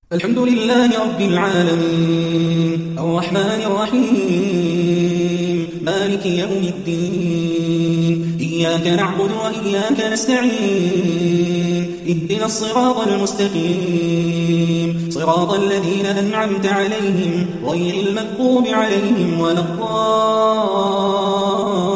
الحمد لله رب العالمين الرحمن الرحيم مالك يوم الدين إياك نعبد وإياك نستعين اهدنا الصراط المستقيم صراط الذين أنعمت عليهم غير المغضوب عليهم ولا الضالين